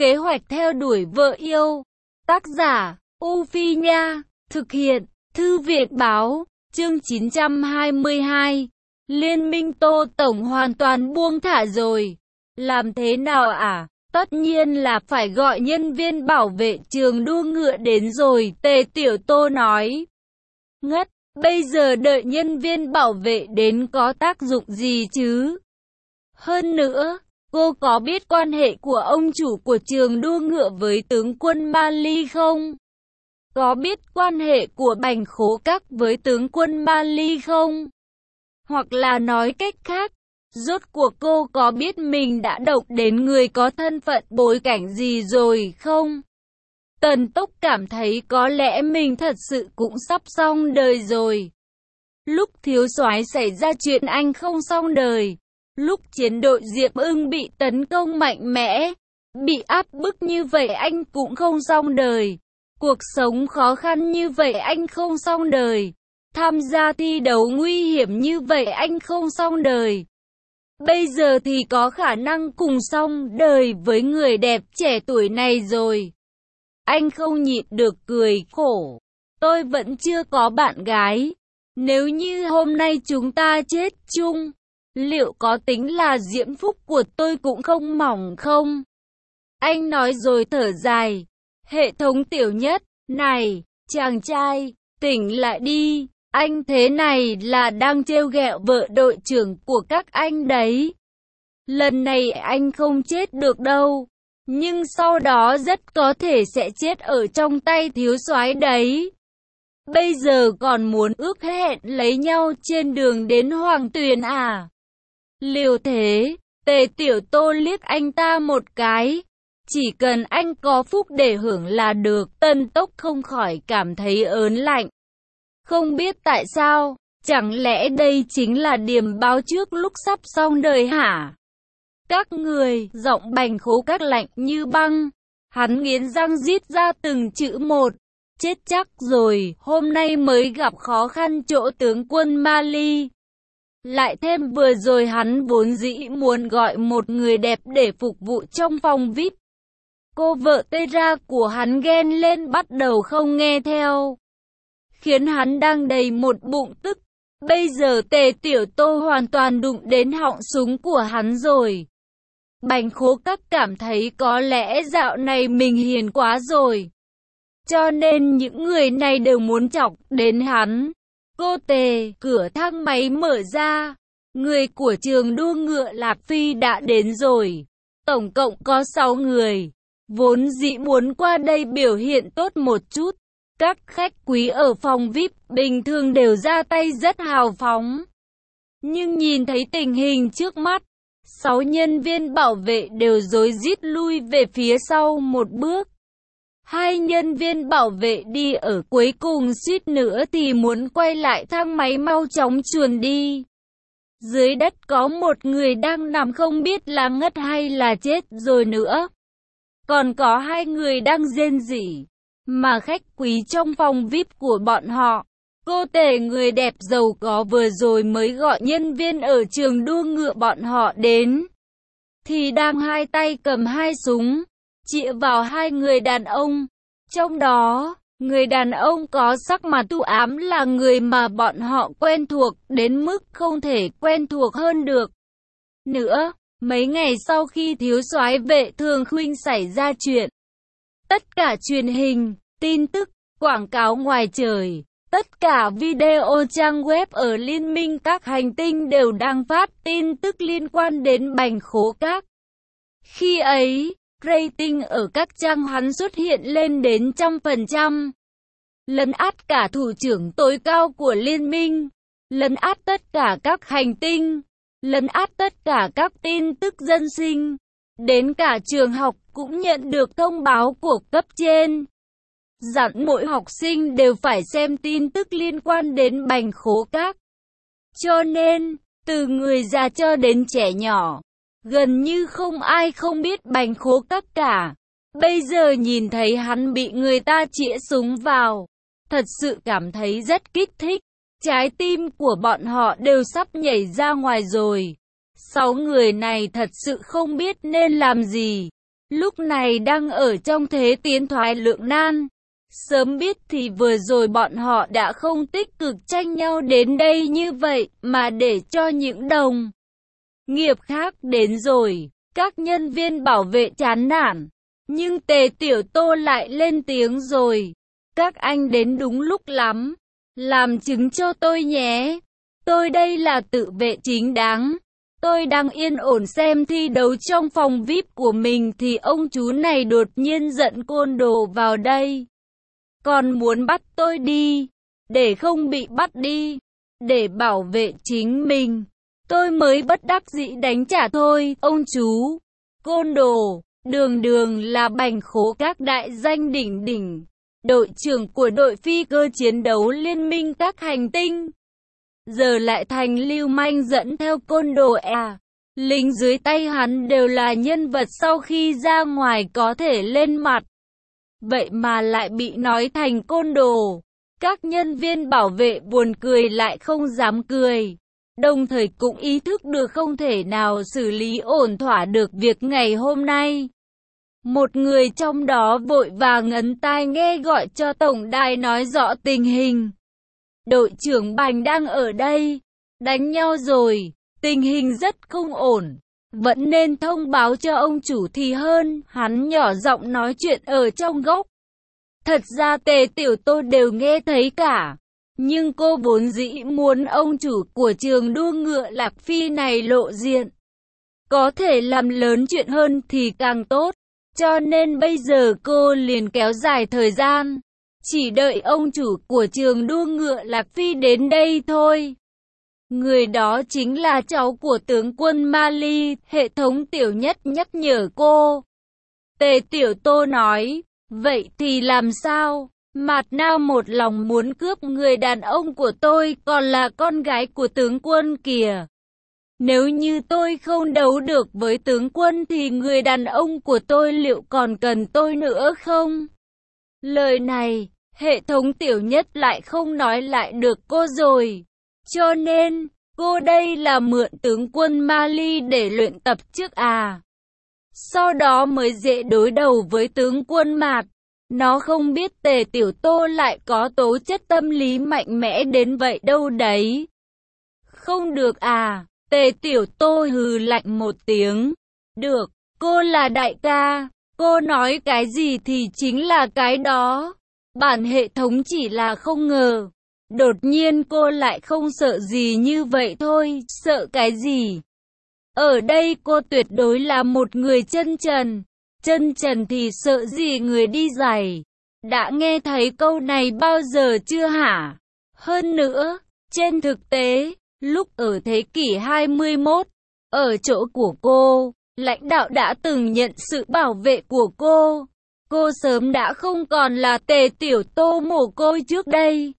Kế hoạch theo đuổi vợ yêu. Tác giả, U Phi Nha. Thực hiện, Thư viện Báo. Chương 922. Liên minh Tô Tổng hoàn toàn buông thả rồi. Làm thế nào à? Tất nhiên là phải gọi nhân viên bảo vệ trường đua ngựa đến rồi, Tề Tiểu Tô nói. Ngất, bây giờ đợi nhân viên bảo vệ đến có tác dụng gì chứ? Hơn nữa, cô có biết quan hệ của ông chủ của trường đua ngựa với tướng quân Mali không? Có biết quan hệ của Bành Khố Các với tướng quân Mali không? Hoặc là nói cách khác, rốt cuộc cô có biết mình đã động đến người có thân phận bối cảnh gì rồi không? Tần Tốc cảm thấy có lẽ mình thật sự cũng sắp xong đời rồi. Lúc thiếu soái xảy ra chuyện anh không xong đời. Lúc chiến đội Diệp Ưng bị tấn công mạnh mẽ, bị áp bức như vậy anh cũng không xong đời. Cuộc sống khó khăn như vậy anh không xong đời. Tham gia thi đấu nguy hiểm như vậy anh không xong đời. Bây giờ thì có khả năng cùng xong đời với người đẹp trẻ tuổi này rồi. Anh không nhịn được cười khổ. Tôi vẫn chưa có bạn gái. Nếu như hôm nay chúng ta chết chung, liệu có tính là diễm phúc của tôi cũng không mỏng không? Anh nói rồi thở dài. Hệ thống Tiểu Nhất, này, chàng trai, tỉnh lại đi. Anh thế này là đang trêu ghẹo vợ đội trưởng của các anh đấy. Lần này anh không chết được đâu. Nhưng sau đó rất có thể sẽ chết ở trong tay thiếu soái đấy. Bây giờ còn muốn ước hẹn lấy nhau trên đường đến Hoàng Tuyền à? Liều thế, Tề Tiểu Tô liếc anh ta một cái. Chỉ cần anh có phúc để hưởng là được. Tần Tốc không khỏi cảm thấy ớn lạnh. Không biết tại sao, chẳng lẽ đây chính là điểm báo trước lúc sắp xong đời hả? Các người, giọng Bành Khố Các lạnh như băng. Hắn nghiến răng rít ra từng chữ một. Chết chắc rồi, hôm nay mới gặp khó khăn chỗ tướng quân Mali. Lại thêm vừa rồi hắn vốn dĩ muốn gọi một người đẹp để phục vụ trong phòng VIP. Cô vợ Tera của hắn ghen lên bắt đầu không nghe theo. Khiến hắn đang đầy một bụng tức. Bây giờ Tề Tiểu Tô hoàn toàn đụng đến họng súng của hắn rồi. Bành Khố Các cảm thấy có lẽ dạo này mình hiền quá rồi. Cho nên những người này đều muốn chọc đến hắn. Cô Tề, cửa thang máy mở ra. Người của trường đua ngựa Lạc Phi đã đến rồi. Tổng cộng có 6 người. Vốn dĩ muốn qua đây biểu hiện tốt một chút. Các khách quý ở phòng VIP bình thường đều ra tay rất hào phóng. Nhưng nhìn thấy tình hình trước mắt, 6 nhân viên bảo vệ đều rối rít lui về phía sau một bước. 2 nhân viên bảo vệ đi ở cuối cùng suýt nữa thì muốn quay lại thang máy mau chóng chuồn đi. Dưới đất có một người đang nằm không biết là ngất hay là chết rồi nữa. Còn có 2 người đang rên rỉ. Mà khách quý trong phòng VIP của bọn họ, cô Tề người đẹp giàu có vừa rồi mới gọi nhân viên ở trường đua ngựa bọn họ đến. Thì đang hai tay cầm 2 súng, chĩa vào 2 người đàn ông. Trong đó, người đàn ông có sắc mặt u ám là người mà bọn họ quen thuộc đến mức không thể quen thuộc hơn được. Nữa, mấy ngày sau khi thiếu soái Vệ Thường Khuynh xảy ra chuyện, tất cả truyền hình, tin tức, quảng cáo ngoài trời, tất cả video trang web ở Liên minh các hành tinh đều đang phát tin tức liên quan đến Bành Khố Các. Khi ấy, rating ở các trang hắn xuất hiện lên đến 100%. Lấn át cả thủ trưởng tối cao của Liên minh, lấn át tất cả các hành tinh, lấn át tất cả các tin tức dân sinh. Đến cả trường học cũng nhận được thông báo của cấp trên. Dặn mỗi học sinh đều phải xem tin tức liên quan đến Bành Khố Các. Cho nên, từ người già cho đến trẻ nhỏ, gần như không ai không biết Bành Khố Các cả. Bây giờ nhìn thấy hắn bị người ta chĩa súng vào, thật sự cảm thấy rất kích thích. Trái tim của bọn họ đều sắp nhảy ra ngoài rồi. 6 người này thật sự không biết nên làm gì. lúc này đang ở trong thế tiến thoái lưỡng nan. Sớm biết thì vừa rồi bọn họ đã không tích cực tranh nhau đến đây như vậy, mà để cho những đồng nghiệp khác đến rồi. Các nhân viên bảo vệ chán nản, nhưng Tề Tiểu Tô lại lên tiếng rồi. Các anh đến đúng lúc lắm, làm chứng cho tôi nhé. Tôi đây là tự vệ chính đáng. Tôi đang yên ổn xem thi đấu trong phòng VIP của mình thì ông chú này đột nhiên dẫn côn đồ vào đây. Còn muốn bắt tôi đi, để không bị bắt đi, để bảo vệ chính mình. Tôi mới bất đắc dĩ đánh trả thôi, ông chú. Côn đồ, đường đường là bành khố các đại danh đỉnh đỉnh. Đội trưởng của đội phi cơ chiến đấu liên minh các hành tinh. Giờ lại thành lưu manh dẫn theo côn đồ à. Lính dưới tay hắn đều là nhân vật sau khi ra ngoài có thể lên mặt. Vậy mà lại bị nói thành côn đồ. Các nhân viên bảo vệ buồn cười lại không dám cười. Đồng thời cũng ý thức được không thể nào xử lý ổn thỏa được việc ngày hôm nay. Một người trong đó vội vàng ấn tai nghe gọi cho tổng đài nói rõ tình hình. Đội trưởng Bành đang ở đây, đánh nhau rồi, tình hình rất không ổn. Vẫn nên thông báo cho ông chủ thì hơn, hắn nhỏ giọng nói chuyện ở trong góc. Thật ra Tề Tiểu Tô đều nghe thấy cả. Nhưng cô vốn dĩ muốn ông chủ của trường đua ngựa Lạc Phi này lộ diện. Có thể làm lớn chuyện hơn thì càng tốt. Cho nên bây giờ cô liền kéo dài thời gian. Chỉ đợi ông chủ của trường đua ngựa Lạc Phi đến đây thôi. Người đó chính là cháu của tướng quân Mali, hệ thống Tiểu Nhất nhắc nhở cô. Tề Tiểu Tô nói, vậy thì làm sao? Mạt Nao một lòng muốn cướp người đàn ông của tôi, còn là con gái của tướng quân kìa. Nếu như tôi không đấu được với tướng quân thì người đàn ông của tôi liệu còn cần tôi nữa không? Lời này, hệ thống Tiểu Nhất lại không nói lại được cô rồi. Cho nên, cô đây là mượn tướng quân Mali để luyện tập trước à. Sau đó mới dễ đối đầu với tướng quân Mạt. Nó không biết Tề Tiểu Tô lại có tố chất tâm lý mạnh mẽ đến vậy đâu đấy. Không được à, Tề Tiểu Tô hừ lạnh một tiếng. Được, cô là đại ca, cô nói cái gì thì chính là cái đó. Bản hệ thống chỉ là không ngờ. Đột nhiên cô lại không sợ gì như vậy thôi, sợ cái gì? Ở đây cô tuyệt đối là một người chân trần. Chân trần thì sợ gì người đi giày. Đã nghe thấy câu này bao giờ chưa hả? Hơn nữa, trên thực tế, lúc ở thế kỷ 21, ở chỗ của cô, lãnh đạo đã từng nhận sự bảo vệ của cô. Cô sớm đã không còn là Tề Tiểu Tô mồ côi trước đây.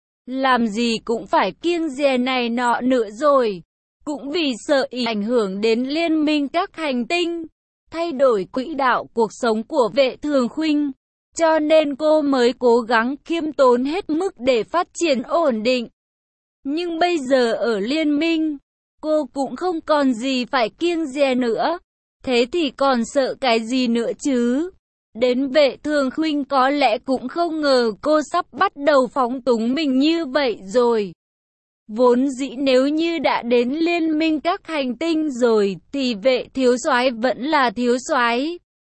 Làm gì cũng phải kiêng dè này nọ nữa rồi. Cũng vì sợ ảnh hưởng đến liên minh các hành tinh, thay đổi quỹ đạo cuộc sống của Vệ Thường Khuynh. Cho nên cô mới cố gắng khiêm tốn hết mức để phát triển ổn định. Nhưng bây giờ ở liên minh, cô cũng không còn gì phải kiêng dè nữa. Thế thì còn sợ cái gì nữa chứ? Đến Vệ Thường Khuynh có lẽ cũng không ngờ cô sắp bắt đầu phóng túng mình như vậy rồi. Vốn dĩ nếu như đã đến liên minh các hành tinh rồi thì Vệ thiếu soái vẫn là thiếu soái.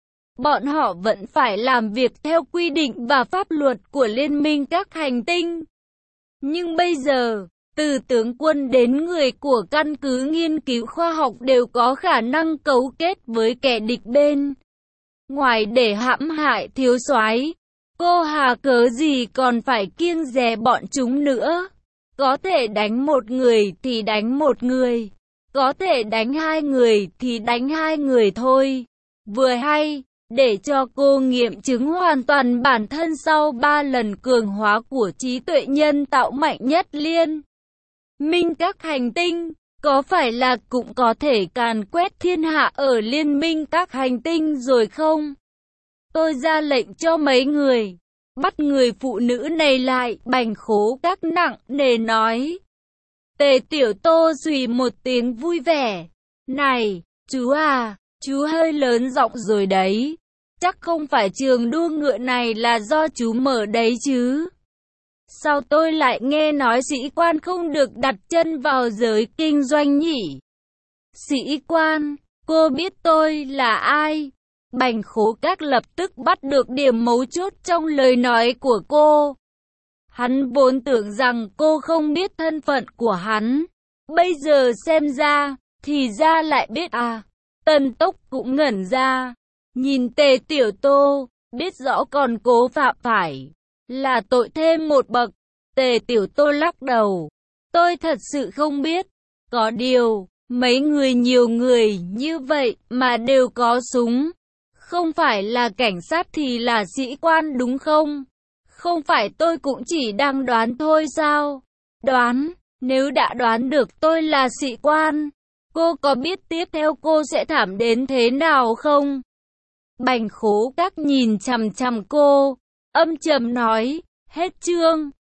Bọn họ vẫn phải làm việc theo quy định và pháp luật của liên minh các hành tinh. Nhưng bây giờ, từ tướng quân đến người của căn cứ nghiên cứu khoa học đều có khả năng cấu kết với kẻ địch bên ngoài để hãm hại thiếu soái. Cô hà cớ gì còn phải kiêng dè bọn chúng nữa? Có thể đánh một người thì đánh một người, có thể đánh hai người thì đánh hai người thôi. Vừa hay, để cho cô nghiệm chứng hoàn toàn bản thân sau 3 lần cường hóa của trí tuệ nhân tạo mạnh nhất liên minh các hành tinh, có phải là cũng có thể càn quét thiên hạ ở liên minh các hành tinh rồi không? Tôi ra lệnh cho mấy người bắt người phụ nữ này lại, Bành Khố các nặng nề nói. Tề Tiểu Tô xùy một tiếng vui vẻ. Này, chú à, Chú hơi lớn giọng rồi đấy. Chắc không phải trường đua ngựa này là do chú mở đấy chứ? Sao tôi lại nghe nói sĩ quan không được đặt chân vào giới kinh doanh nhỉ? Sĩ quan, cô biết tôi là ai? Bành Khố Các lập tức bắt được điểm mấu chốt trong lời nói của cô. Hắn vốn tưởng rằng cô không biết thân phận của hắn. Bây giờ xem ra, thì ra lại biết à. Tần Tốc cũng ngẩn ra. Nhìn Tề Tiểu Tô, biết rõ còn cố phạm phải. Là tội thêm một bậc. Tề Tiểu Tô lắc đầu. Tôi thật sự không biết. Có điều, mấy người nhiều người như vậy mà đều có súng. Không phải là cảnh sát thì là sĩ quan đúng không? Không phải tôi cũng chỉ đang đoán thôi sao? Đoán, nếu đã đoán được tôi là sĩ quan, cô có biết tiếp theo cô sẽ thảm đến thế nào không? Bành Khố Các nhìn chằm chằm cô, âm trầm nói, hết chương.